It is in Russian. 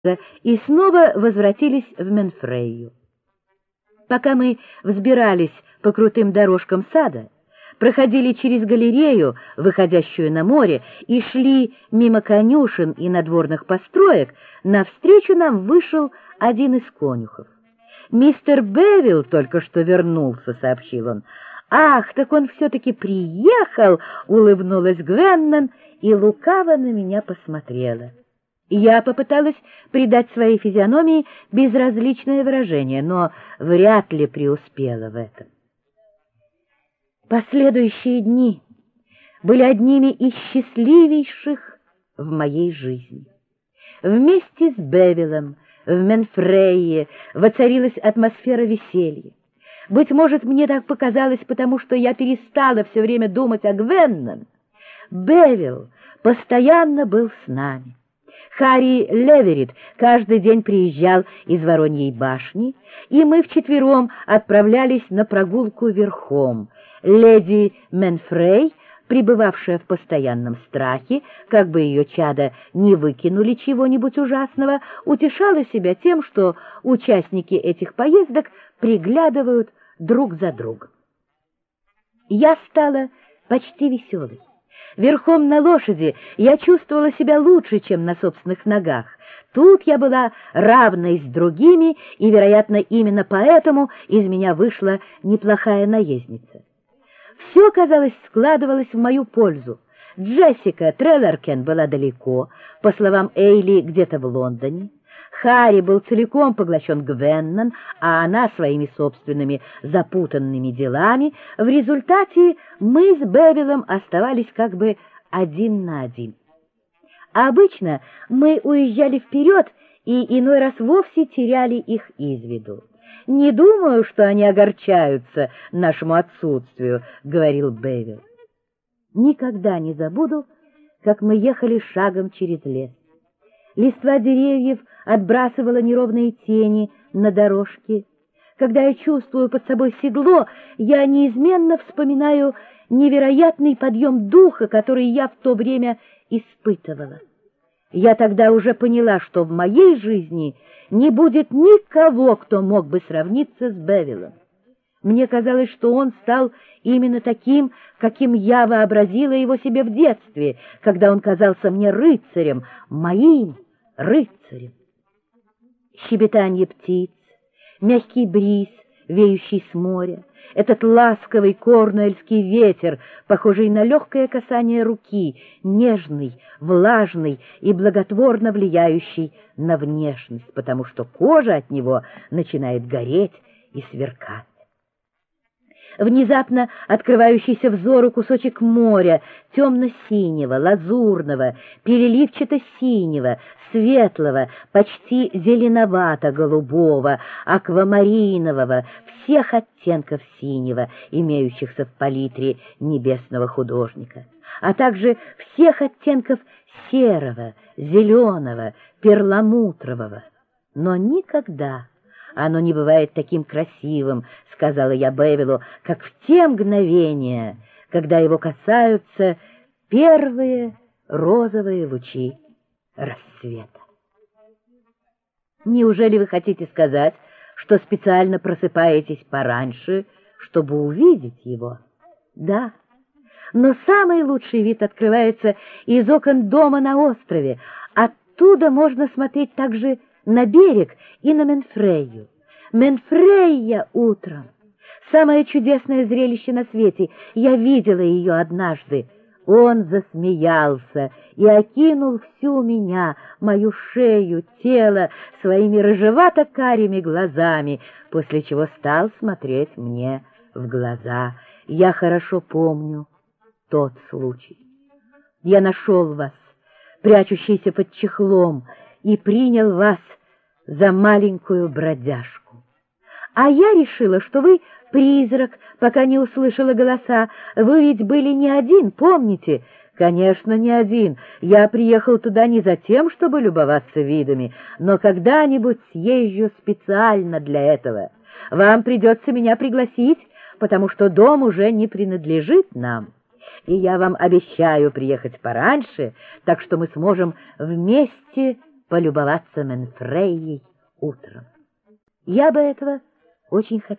и снова возвратились в Менфрейю. Пока мы взбирались по крутым дорожкам сада, проходили через галерею, выходящую на море, и шли мимо конюшен и надворных построек, навстречу нам вышел один из конюхов. «Мистер Бевилл только что вернулся», — сообщил он. «Ах, так он все-таки приехал!» — улыбнулась Гвеннон и лукаво на меня посмотрела. Я попыталась придать своей физиономии безразличное выражение, но вряд ли преуспела в этом. Последующие дни были одними из счастливейших в моей жизни. Вместе с Бевиллом в Менфрейе воцарилась атмосфера веселья. Быть может, мне так показалось, потому что я перестала все время думать о Гвеннон. Бевилл постоянно был с нами. Харри Леверид каждый день приезжал из Вороньей башни, и мы вчетвером отправлялись на прогулку верхом. Леди Менфрей, пребывавшая в постоянном страхе, как бы ее чада не выкинули чего-нибудь ужасного, утешала себя тем, что участники этих поездок приглядывают друг за другом. Я стала почти веселой. Верхом на лошади я чувствовала себя лучше, чем на собственных ногах. Тут я была равной с другими, и, вероятно, именно поэтому из меня вышла неплохая наездница. Все, казалось, складывалось в мою пользу. Джессика Треллеркен была далеко, по словам Эйли, где-то в Лондоне. Харри был целиком поглощен Гвеннон, а она своими собственными запутанными делами. В результате мы с Бевиллом оставались как бы один на один. Обычно мы уезжали вперед и иной раз вовсе теряли их из виду. «Не думаю, что они огорчаются нашему отсутствию», — говорил Бевилл. Никогда не забуду, как мы ехали шагом через лес. Листва деревьев отбрасывала неровные тени на дорожке. Когда я чувствую под собой седло, я неизменно вспоминаю невероятный подъем духа, который я в то время испытывала. Я тогда уже поняла, что в моей жизни не будет никого, кто мог бы сравниться с Бевиллом. Мне казалось, что он стал именно таким, каким я вообразила его себе в детстве, когда он казался мне рыцарем, моим рыцарем. Щебетанье птиц, мягкий бриз, веющий с моря, этот ласковый корнуэльский ветер, похожий на легкое касание руки, нежный, влажный и благотворно влияющий на внешность, потому что кожа от него начинает гореть и сверкать. Внезапно открывающийся взору кусочек моря, темно-синего, лазурного, переливчато-синего, светлого, почти зеленовато-голубого, аквамаринового, всех оттенков синего, имеющихся в палитре небесного художника, а также всех оттенков серого, зеленого, перламутрового. Но никогда оно не бывает таким красивым, сказала я Бевиллу, как в те мгновения, когда его касаются первые розовые лучи рассвета. Неужели вы хотите сказать, что специально просыпаетесь пораньше, чтобы увидеть его? Да, но самый лучший вид открывается из окон дома на острове. Оттуда можно смотреть также на берег и на Менфрейю. Менфрейя утром. Самое чудесное зрелище на свете. Я видела ее однажды. Он засмеялся и окинул всю меня, мою шею, тело своими рыжевато-карими глазами, после чего стал смотреть мне в глаза. Я хорошо помню тот случай. Я нашел вас, прячущийся под чехлом, и принял вас за маленькую бродяжку. А я решила, что вы призрак, пока не услышала голоса. Вы ведь были не один, помните? Конечно, не один. Я приехал туда не за тем, чтобы любоваться видами, но когда-нибудь съезжу специально для этого. Вам придется меня пригласить, потому что дом уже не принадлежит нам. И я вам обещаю приехать пораньше, так что мы сможем вместе полюбоваться Менфрейей утром. Я бы этого очень хотела.